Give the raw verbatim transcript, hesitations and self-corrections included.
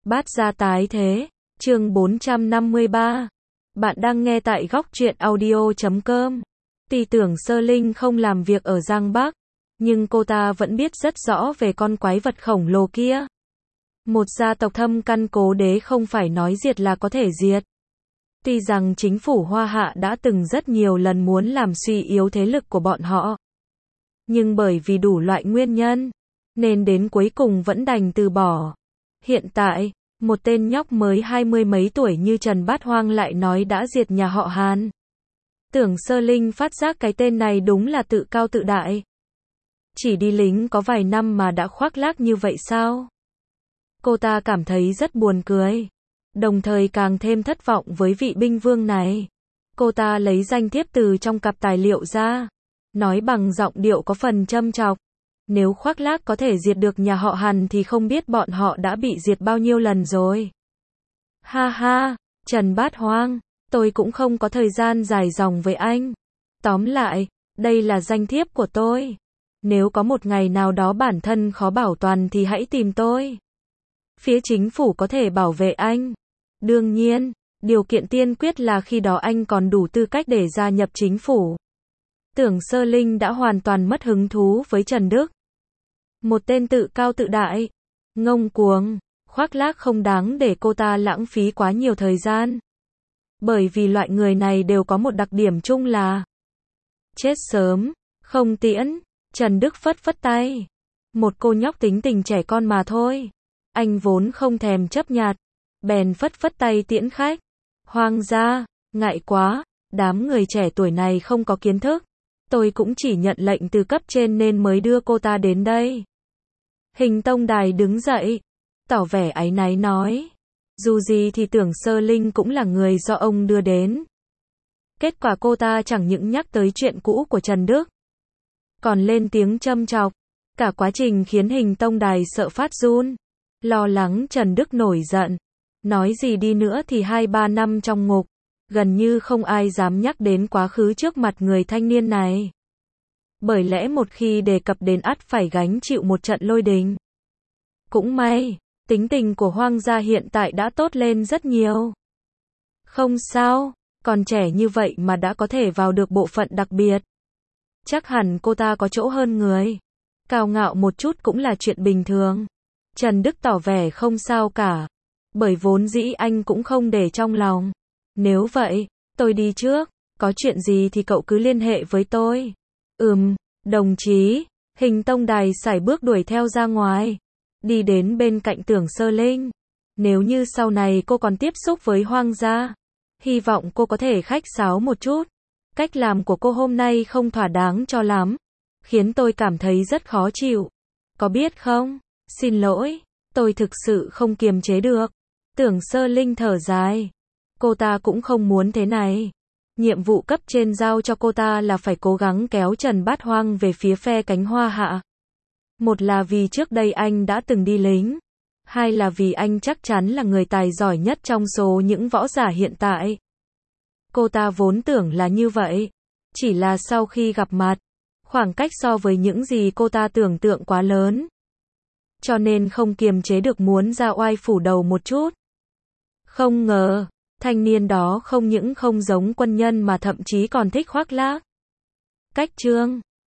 Bát gia tái thế, chương bốn trăm năm mươi ba. Bạn đang nghe tại góc truyện audio chấm com. Tuy Tưởng Sơ Linh không làm việc ở Giang Bắc, nhưng cô ta vẫn biết rất rõ về con quái vật khổng lồ kia. Một gia tộc thâm căn cố đế không phải nói diệt là có thể diệt. Tuy rằng chính phủ Hoa Hạ đã từng rất nhiều lần muốn làm suy yếu thế lực của bọn họ, nhưng bởi vì đủ loại nguyên nhân, nên đến cuối cùng vẫn đành từ bỏ. Hiện tại, một tên nhóc mới hai mươi mấy tuổi như Trần Bát Hoang lại nói đã diệt nhà họ Hàn. Tưởng Sơ Linh phát giác cái tên này đúng là tự cao tự đại. Chỉ đi lính có vài năm mà đã khoác lác như vậy sao? Cô ta cảm thấy rất buồn cười, đồng thời càng thêm thất vọng với vị binh vương này. Cô ta lấy danh thiếp từ trong cặp tài liệu ra, nói bằng giọng điệu có phần châm chọc. Nếu khoác lác có thể diệt được nhà họ Hàn thì không biết bọn họ đã bị diệt bao nhiêu lần rồi. Ha ha, Trần Bát Hoang, tôi cũng không có thời gian dài dòng với anh. Tóm lại, đây là danh thiếp của tôi. Nếu có một ngày nào đó bản thân khó bảo toàn thì hãy tìm tôi. Phía chính phủ có thể bảo vệ anh. Đương nhiên, điều kiện tiên quyết là khi đó anh còn đủ tư cách để gia nhập chính phủ. Tưởng Sơ Linh đã hoàn toàn mất hứng thú với Trần Đức. Một tên tự cao tự đại, ngông cuồng, khoác lác không đáng để cô ta lãng phí quá nhiều thời gian. Bởi vì loại người này đều có một đặc điểm chung là chết sớm, không tiễn. Trần Đức phất phất tay. Một cô nhóc tính tình trẻ con mà thôi. Anh vốn không thèm chấp nhặt, bèn phất phất tay tiễn khách. Hoang gia, ngại quá, đám người trẻ tuổi này không có kiến thức. Tôi cũng chỉ nhận lệnh từ cấp trên nên mới đưa cô ta đến đây. Hình Tông Đài đứng dậy, tỏ vẻ áy náy nói. Dù gì thì Tưởng Sơ Linh cũng là người do ông đưa đến. Kết quả cô ta chẳng những nhắc tới chuyện cũ của Trần Đức, còn lên tiếng châm chọc. Cả quá trình khiến Hình Tông Đài sợ phát run, lo lắng Trần Đức nổi giận. Nói gì đi nữa thì hai ba năm trong ngục, gần như không ai dám nhắc đến quá khứ trước mặt người thanh niên này. Bởi lẽ một khi đề cập đến ắt phải gánh chịu một trận lôi đình. Cũng may, tính tình của Hoang gia hiện tại đã tốt lên rất nhiều. Không sao, còn trẻ như vậy mà đã có thể vào được bộ phận đặc biệt. Chắc hẳn cô ta có chỗ hơn người. Cao ngạo một chút cũng là chuyện bình thường. Trần Đức tỏ vẻ không sao cả, bởi vốn dĩ anh cũng không để trong lòng. Nếu vậy, tôi đi trước, có chuyện gì thì cậu cứ liên hệ với tôi. Ừm, đồng chí. Hình Tông Đài sải bước đuổi theo ra ngoài, đi đến bên cạnh Tưởng Sơ Linh. Nếu như sau này cô còn tiếp xúc với Hoang gia, hy vọng cô có thể khách sáo một chút. Cách làm của cô hôm nay không thỏa đáng cho lắm, khiến tôi cảm thấy rất khó chịu. Có biết không? Xin lỗi, tôi thực sự không kiềm chế được. Tưởng Sơ Linh thở dài. Cô ta cũng không muốn thế này. Nhiệm vụ cấp trên giao cho cô ta là phải cố gắng kéo Trần Bát Hoang về phía phe cánh Hoa Hạ. Một là vì trước đây anh đã từng đi lính. Hai là vì anh chắc chắn là người tài giỏi nhất trong số những võ giả hiện tại. Cô ta vốn tưởng là như vậy. Chỉ là sau khi gặp mặt, khoảng cách so với những gì cô ta tưởng tượng quá lớn. Cho nên không kiềm chế được muốn ra oai phủ đầu một chút. Không ngờ, thanh niên đó không những không giống quân nhân mà thậm chí còn thích khoác lác. Cách chương